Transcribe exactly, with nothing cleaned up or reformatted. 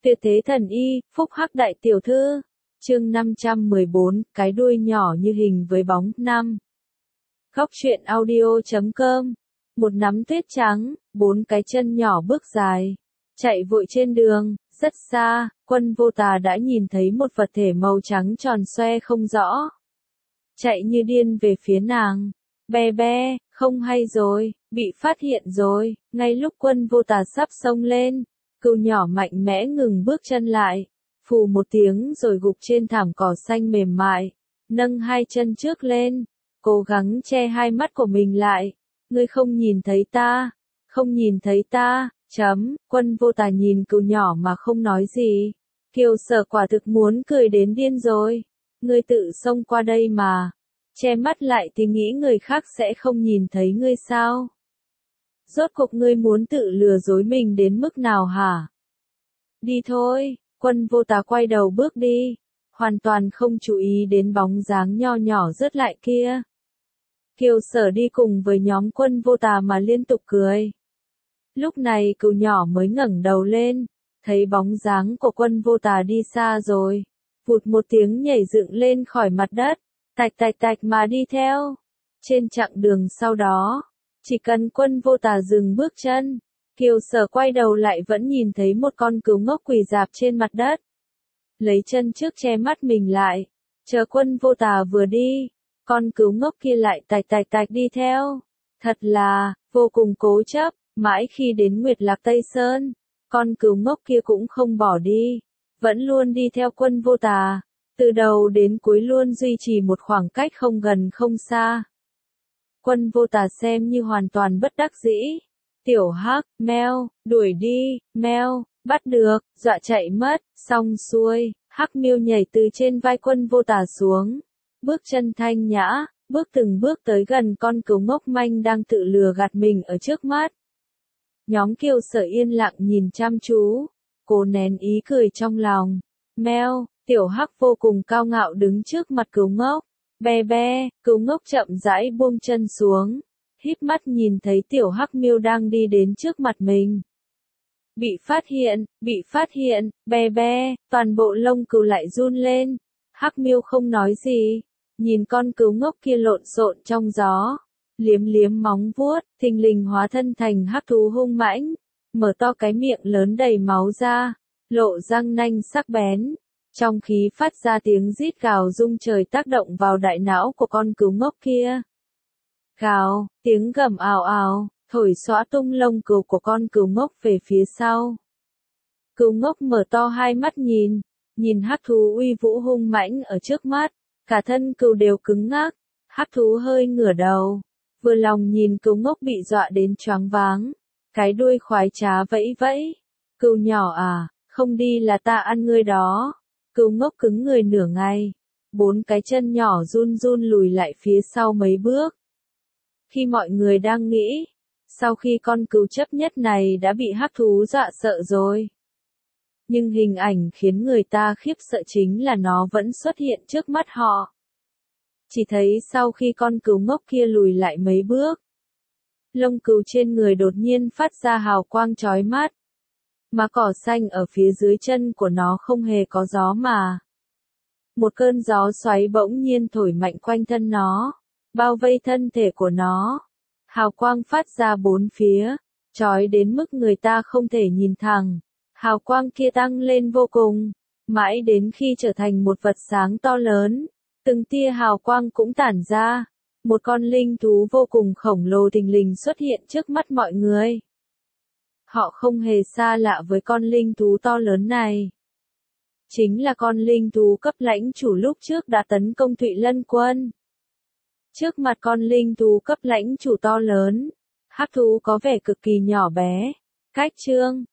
Tuyệt thế thần y, phúc hắc đại tiểu thư. Chương năm trăm mười bốn, cái đuôi nhỏ như hình với bóng. năm. Góc truyện audio chấm com. Một nắm tuyết trắng, bốn cái chân nhỏ bước dài, chạy vội trên đường. Rất xa, Quân Vô Tà đã nhìn thấy một vật thể màu trắng tròn xoe không rõ, chạy như điên về phía nàng. Be be, không hay rồi, bị phát hiện rồi. Ngay lúc Quân Vô Tà sắp xông lên, cừu nhỏ mạnh mẽ ngừng bước chân lại, phù một tiếng rồi gục trên thảm cỏ xanh mềm mại, nâng hai chân trước lên, cố gắng che hai mắt của mình lại. Ngươi không nhìn thấy ta, không nhìn thấy ta, chấm. Quân Vô Tà nhìn cừu nhỏ mà không nói gì. Kiều Sở quả thực muốn cười đến điên rồi. Ngươi tự xông qua đây mà, che mắt lại thì nghĩ người khác sẽ không nhìn thấy ngươi sao? Rốt cuộc ngươi muốn tự lừa dối mình đến mức nào hả? Đi thôi. Quân Vô Tà quay đầu bước đi, hoàn toàn không chú ý đến bóng dáng nho nhỏ rớt lại kia. Kiều Sở đi cùng với nhóm Quân Vô Tà mà liên tục cười. Lúc này cừu nhỏ mới ngẩng đầu lên, thấy bóng dáng của Quân Vô Tà đi xa rồi, vụt một tiếng nhảy dựng lên khỏi mặt đất, tạch tạch tạch mà đi theo. Trên chặng đường sau đó, chỉ cần Quân Vô Tà dừng bước chân, Kiều Sở quay đầu lại vẫn nhìn thấy một con cừu ngốc quỳ rạp trên mặt đất, lấy chân trước che mắt mình lại, chờ Quân Vô Tà vừa đi, con cừu ngốc kia lại tạch tạch tạch đi theo. Thật là, vô cùng cố chấp. Mãi khi đến Nguyệt Lạc Tây Sơn, con cừu ngốc kia cũng không bỏ đi, vẫn luôn đi theo Quân Vô Tà, từ đầu đến cuối luôn duy trì một khoảng cách không gần không xa. Quân Vô Tà xem như hoàn toàn bất đắc dĩ. Tiểu Hắc, meo, đuổi đi, meo, bắt được, dọa chạy mất. Xong xuôi, Hắc Miêu nhảy từ trên vai Quân Vô Tà xuống, bước chân thanh nhã, bước từng bước tới gần con cừu ngốc manh đang tự lừa gạt mình ở trước mắt. Nhóm Kiều Sở yên lặng nhìn chăm chú, cố nén ý cười trong lòng. Meo, Tiểu Hắc vô cùng cao ngạo đứng trước mặt cừu ngốc. Be be, cừu ngốc chậm rãi buông chân xuống, híp mắt nhìn thấy Tiểu Hắc Miêu đang đi đến trước mặt mình. Bị phát hiện, bị phát hiện, be be, toàn bộ lông cừu lại run lên. Hắc Miêu không nói gì, nhìn con cừu ngốc kia lộn xộn trong gió, liếm liếm móng vuốt, thình lình hóa thân thành hắc thú hung mãnh, mở to cái miệng lớn đầy máu ra, lộ răng nanh sắc bén, trong khí phát ra tiếng rít gào rung trời tác động vào đại não của con cừu ngốc kia. Gào, tiếng gầm ào ào, thổi xõa tung lông cừu của con cừu ngốc về phía sau. Cừu ngốc mở to hai mắt nhìn, nhìn hắc thú uy vũ hung mãnh ở trước mắt, cả thân cừu đều cứng ngắc. Hắc thú hơi ngửa đầu, vừa lòng nhìn cừu ngốc bị dọa đến choáng váng, cái đuôi khoái trá vẫy vẫy. Cừu nhỏ à, không đi là ta ăn ngươi đó. Cừu ngốc cứng người nửa ngày, bốn cái chân nhỏ run run lùi lại phía sau mấy bước. Khi mọi người đang nghĩ, sau khi con cừu chấp nhất này đã bị hắc thú dọa sợ rồi, nhưng hình ảnh khiến người ta khiếp sợ chính là nó vẫn xuất hiện trước mắt họ. Chỉ thấy sau khi con cừu ngốc kia lùi lại mấy bước, lông cừu trên người đột nhiên phát ra hào quang chói mắt, mà cỏ xanh ở phía dưới chân của nó không hề có gió mà. Một cơn gió xoáy bỗng nhiên thổi mạnh quanh thân nó, bao vây thân thể của nó. Hào quang phát ra bốn phía, chói đến mức người ta không thể nhìn thẳng. Hào quang kia tăng lên vô cùng, mãi đến khi trở thành một vật sáng to lớn. Từng tia hào quang cũng tản ra, một con linh thú vô cùng khổng lồ thình lình xuất hiện trước mắt mọi người. Họ không hề xa lạ với con linh thú to lớn này. Chính là con linh thú cấp lãnh chủ lúc trước đã tấn công Thụy Lân Quân. Trước mặt con linh thú cấp lãnh chủ to lớn, hắc thú có vẻ cực kỳ nhỏ bé. Cách chương,